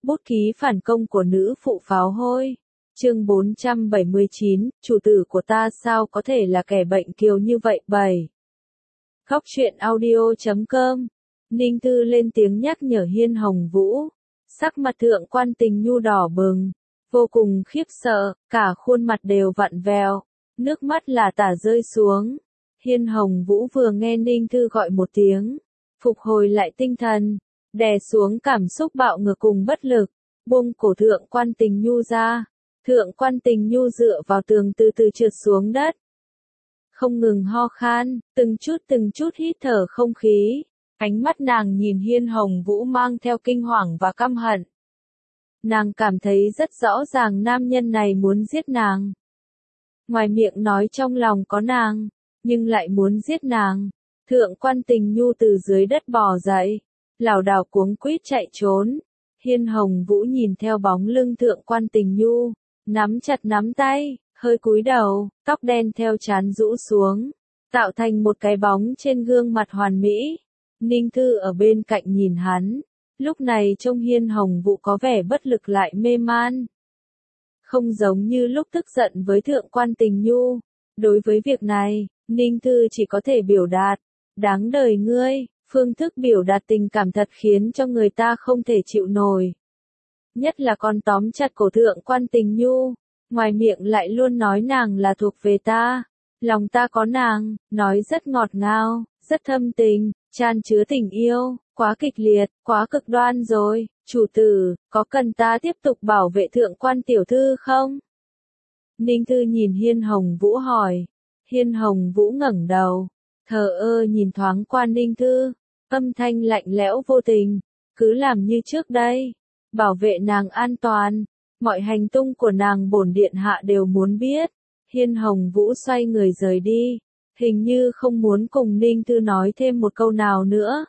Bút ký phản công của nữ phụ pháo hôi. Chương 479, chủ tử của ta sao có thể là kẻ bệnh kiều như vậy 7. Khóc chuyện audio.com. Ninh Tư lên tiếng nhắc nhở Hiên Hồng Vũ. Sắc mặt Thượng Quan Tình Nhu đỏ bừng, vô cùng khiếp sợ, cả khuôn mặt đều vặn vẹo, nước mắt là tả rơi xuống. Hiên Hồng Vũ vừa nghe Ninh Tư gọi một tiếng, phục hồi lại tinh thần, đè xuống cảm xúc bạo ngược cùng bất lực, buông cổ Thượng Quan Tình Nhu ra. Thượng Quan Tình Nhu dựa vào tường từ từ trượt xuống đất, không ngừng ho khan, từng chút hít thở không khí. Ánh mắt nàng nhìn Hiên Hồng Vũ mang theo kinh hoàng và căm hận. Nàng cảm thấy rất rõ ràng nam nhân này muốn giết nàng. Ngoài miệng nói trong lòng có nàng, nhưng lại muốn giết nàng. Thượng Quan Tình Nhu từ dưới đất bò dậy, lảo đảo cuống quýt chạy trốn. Hiên Hồng Vũ nhìn theo bóng lưng Thượng Quan Tình Nhu, nắm chặt nắm tay, hơi cúi đầu, tóc đen theo trán rũ xuống, tạo thành một cái bóng trên gương mặt hoàn mỹ. Ninh Thư ở bên cạnh nhìn hắn, lúc này trông Hiên Hồng Vũ có vẻ bất lực lại mê man. Không giống như lúc tức giận với Thượng Quan Tình Nhu. Đối với việc này, Ninh Thư chỉ có thể biểu đạt, đáng đời ngươi, phương thức biểu đạt tình cảm thật khiến cho người ta không thể chịu nổi. Nhất là con tóm chặt cổ Thượng Quan Tình Nhu, ngoài miệng lại luôn nói nàng là thuộc về ta, lòng ta có nàng, nói rất ngọt ngào, rất thâm tình, tràn chứa tình yêu, quá kịch liệt, quá cực đoan rồi, chủ tử, có cần ta tiếp tục bảo vệ Thượng Quan tiểu thư không? Ninh Thư nhìn Hiên Hồng Vũ hỏi. Hiên Hồng Vũ ngẩng đầu, thờ ơ nhìn thoáng qua Ninh Thư, âm thanh lạnh lẽo vô tình, cứ làm như trước đây, bảo vệ nàng an toàn, mọi hành tung của nàng bổn điện hạ đều muốn biết. Hiên Hồng Vũ xoay người rời đi, hình như không muốn cùng Ninh Thư nói thêm một câu nào nữa.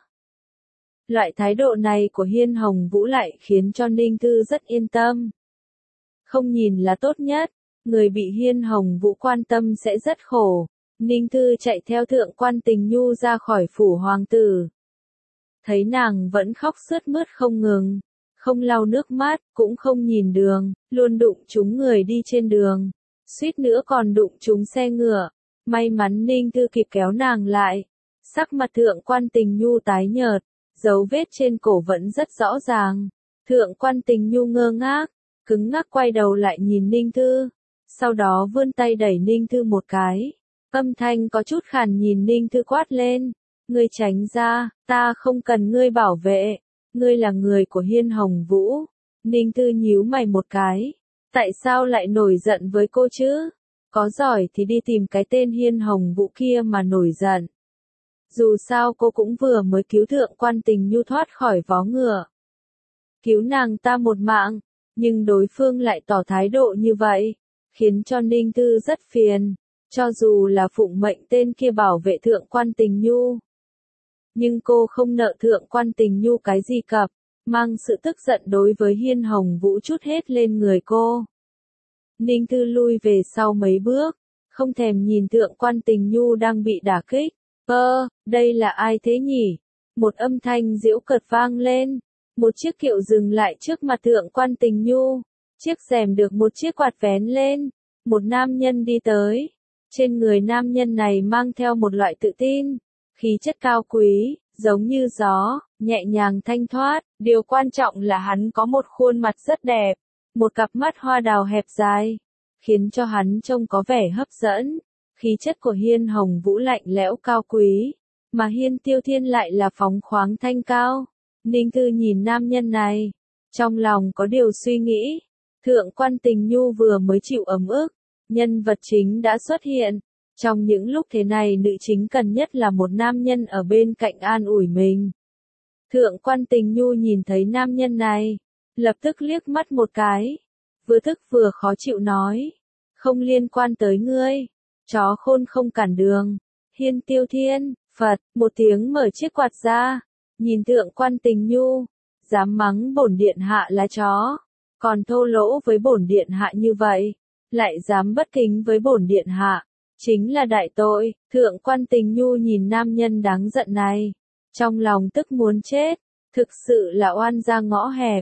Loại thái độ này của Hiên Hồng Vũ lại khiến cho Ninh Thư rất yên tâm. Không nhìn là tốt nhất, người bị Hiên Hồng Vũ quan tâm sẽ rất khổ. Ninh Thư chạy theo Thượng Quan Tình Nhu ra khỏi phủ hoàng tử. Thấy nàng vẫn khóc sướt mướt không ngừng, không lau nước mắt, cũng không nhìn đường, luôn đụng trúng người đi trên đường, suýt nữa còn đụng trúng xe ngựa. May mắn Ninh Thư kịp kéo nàng lại. Sắc mặt Thượng Quan Tình Nhu tái nhợt, dấu vết trên cổ vẫn rất rõ ràng. Thượng Quan Tình Nhu ngơ ngác, cứng ngắc quay đầu lại nhìn Ninh Thư, sau đó vươn tay đẩy Ninh Thư một cái. Âm thanh có chút khàn nhìn Ninh Thư quát lên, ngươi tránh ra, ta không cần ngươi bảo vệ, ngươi là người của Hiên Hồng Vũ. Ninh Thư nhíu mày một cái, tại sao lại nổi giận với cô chứ? Có giỏi thì đi tìm cái tên Hiên Hồng Vũ kia mà nổi giận. Dù sao cô cũng vừa mới cứu Thượng Quan Tình Nhu thoát khỏi vó ngựa. Cứu nàng ta một mạng, nhưng đối phương lại tỏ thái độ như vậy, khiến cho Ninh Thư rất phiền. Cho dù là phụng mệnh tên kia bảo vệ Thượng Quan Tình Nhu, nhưng cô không nợ Thượng Quan Tình Nhu cái gì cặp, mang sự tức giận đối với Hiên Hồng Vũ trút hết lên người cô. Ninh Thư lui về sau mấy bước, không thèm nhìn Thượng Quan Tình Nhu đang bị đả kích. Đây là ai thế nhỉ? Một âm thanh giễu cợt vang lên. Một chiếc kiệu dừng lại trước mặt Thượng Quan Tình Nhu. Chiếc rèm được một chiếc quạt vén lên. Một nam nhân đi tới. Trên người nam nhân này mang theo một loại tự tin, khí chất cao quý, giống như gió, nhẹ nhàng thanh thoát. Điều quan trọng là hắn có một khuôn mặt rất đẹp, một cặp mắt hoa đào hẹp dài, khiến cho hắn trông có vẻ hấp dẫn. Khí chất của Hiên Hồng Vũ lạnh lẽo cao quý, mà Hiên Tiêu Thiên lại là phóng khoáng thanh cao. Ninh Thư nhìn nam nhân này, trong lòng có điều suy nghĩ. Thượng Quan Tình Nhu vừa mới chịu ấm ức, nhân vật chính đã xuất hiện. Trong những lúc thế này nữ chính cần nhất là một nam nhân ở bên cạnh an ủi mình. Thượng Quan Tình Nhu nhìn thấy nam nhân này, lập tức liếc mắt một cái, vừa tức vừa khó chịu nói, không liên quan tới ngươi, chó khôn không cản đường. Hiên Tiêu Thiên, Phật, một tiếng mở chiếc quạt ra, nhìn Thượng Quan Tình Nhu, dám mắng bổn điện hạ là chó, còn thô lỗ với bổn điện hạ như vậy, lại dám bất kính với bổn điện hạ, chính là đại tội. Thượng Quan Tình Nhu nhìn nam nhân đáng giận này, trong lòng tức muốn chết, thực sự là oan gia ngõ hẹp.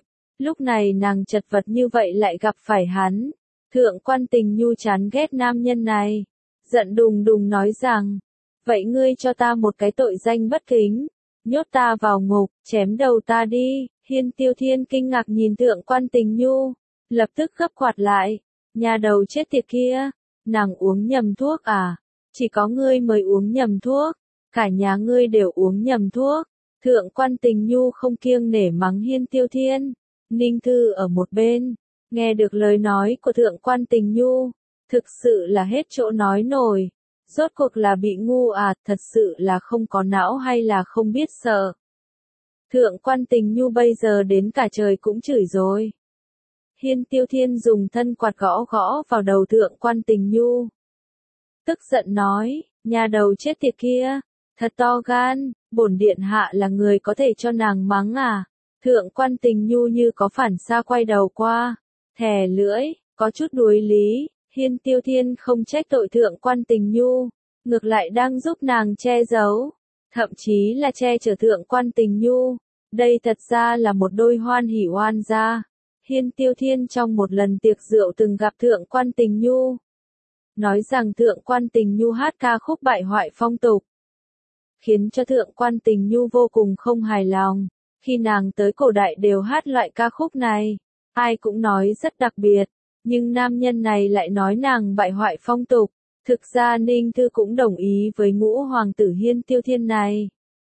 Lúc này nàng chật vật như vậy lại gặp phải hắn. Thượng quan Tình Nhu chán ghét nam nhân này. Giận đùng đùng nói rằng, vậy ngươi cho ta một cái tội danh bất kính. Nhốt ta vào ngục, chém đầu ta đi. Hiên Tiêu Thiên kinh ngạc nhìn Thượng quan Tình Nhu. Lập tức gấp quạt lại. Nhà đầu chết tiệt kia. Nàng uống nhầm thuốc à? Chỉ có ngươi mới uống nhầm thuốc. Cả nhà ngươi đều uống nhầm thuốc. Thượng quan Tình Nhu không kiêng nể mắng Hiên Tiêu Thiên. Ninh Thư ở một bên. Nghe được lời nói của Thượng quan Tình Nhu. Thực sự là hết chỗ nói nổi. Rốt cuộc là bị ngu à, thật sự là không có não hay là không biết sợ. Thượng quan Tình Nhu bây giờ đến cả trời cũng chửi rồi. Hiên Tiêu Thiên dùng thân quạt gõ gõ vào đầu Thượng quan Tình Nhu. Tức giận nói, nhà đầu chết tiệt kia, thật to gan, bổn điện hạ là người có thể cho nàng mắng à. Thượng quan Tình Nhu như có phản xa quay đầu qua, thè lưỡi, có chút đuối lý. Hiên Tiêu Thiên không trách tội Thượng quan Tình Nhu, ngược lại đang giúp nàng che giấu, thậm chí là che chở Thượng quan Tình Nhu. Đây thật ra là một đôi hoan hỉ oan gia. Hiên Tiêu Thiên trong một lần tiệc rượu từng gặp Thượng quan Tình Nhu. Nói rằng Thượng quan Tình Nhu hát ca khúc bại hoại phong tục. Khiến cho Thượng quan Tình Nhu vô cùng không hài lòng. Khi nàng tới cổ đại đều hát loại ca khúc này. Ai cũng nói rất đặc biệt. Nhưng nam nhân này lại nói nàng bại hoại phong tục. Thực ra Ninh Thư cũng đồng ý với ngũ hoàng tử Hiên Tiêu Thiên này.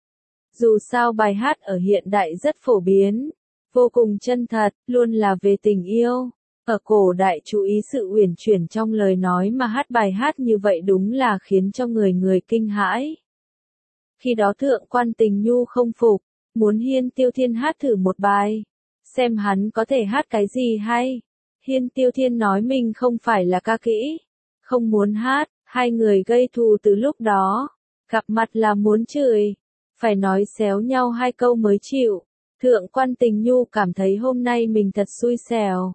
Dù sao bài hát ở hiện đại rất phổ biến. Vô cùng chân thật, luôn là về tình yêu. Ở cổ đại chú ý sự uyển chuyển trong lời nói mà hát bài hát như vậy đúng là khiến cho người người kinh hãi. Khi đó Thượng quan Tình Nhu không phục, muốn Hiên Tiêu Thiên hát thử một bài. Xem hắn có thể hát cái gì hay. Hiên Tiêu Thiên nói mình không phải là ca kỹ. Không muốn hát, hai người gây thù từ lúc đó. Gặp mặt là muốn chửi. Phải nói xéo nhau hai câu mới chịu. Thượng quan Tình Nhu cảm thấy hôm nay mình thật xui xẻo.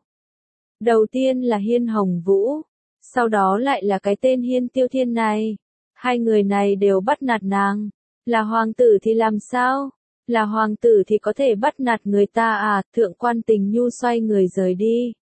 Đầu tiên là Hiên Hồng Vũ. Sau đó lại là cái tên Hiên Tiêu Thiên này. Hai người này đều bắt nạt nàng. Là hoàng tử thì làm sao? Là hoàng tử thì có thể bắt nạt người ta à? Thượng quan Tình Nhu xoay người rời đi.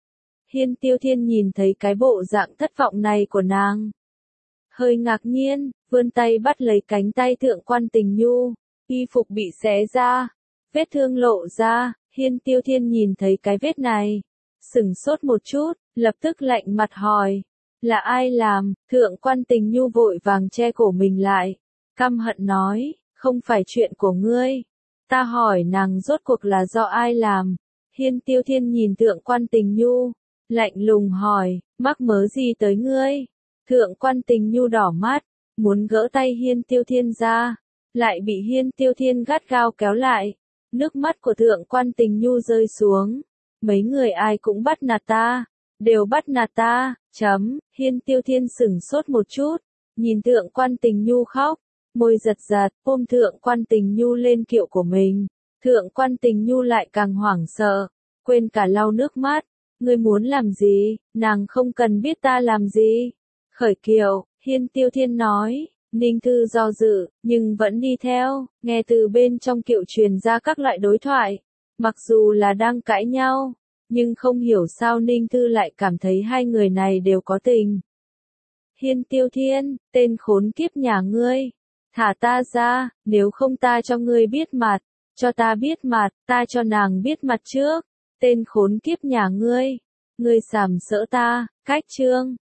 Hiên Tiêu Thiên nhìn thấy cái bộ dạng thất vọng này của nàng. Hơi ngạc nhiên, vươn tay bắt lấy cánh tay Thượng quan Tình Nhu. Y phục bị xé ra. Vết thương lộ ra. Hiên Tiêu Thiên nhìn thấy cái vết này. Sửng sốt một chút, lập tức lạnh mặt hỏi. Là ai làm? Thượng quan Tình Nhu vội vàng che cổ mình lại. Căm hận nói, không phải chuyện của ngươi. Ta hỏi nàng rốt cuộc là do ai làm? Hiên Tiêu Thiên nhìn Thượng quan Tình Nhu. Lạnh lùng hỏi, mắc mớ gì tới ngươi? Thượng quan Tình Nhu đỏ mắt, muốn gỡ tay Hiên Tiêu Thiên ra. Lại bị Hiên Tiêu Thiên gắt gao kéo lại. Nước mắt của Thượng quan Tình Nhu rơi xuống. Mấy người ai cũng bắt nạt ta. Đều bắt nạt ta. Hiên Tiêu Thiên sửng sốt một chút. Nhìn Thượng quan Tình Nhu khóc. Môi giật giật, ôm Thượng quan Tình Nhu lên kiệu của mình. Thượng quan Tình Nhu lại càng hoảng sợ. Quên cả lau nước mắt. Ngươi muốn làm gì? Nàng không cần biết ta làm gì. Khởi kiệu, Hiên Tiêu Thiên nói. Ninh Thư do dự, nhưng vẫn đi theo. Nghe từ bên trong kiệu truyền ra các loại đối thoại. Mặc dù là đang cãi nhau, nhưng không hiểu sao Ninh Thư lại cảm thấy hai người này đều có tình. Hiên Tiêu Thiên, tên khốn kiếp nhà ngươi. Thả ta ra, nếu không ta cho ngươi biết mặt. Cho ta biết mặt, ta cho nàng biết mặt trước. Tên khốn kiếp nhà ngươi. Ngươi sàm sỡ ta, cách chương.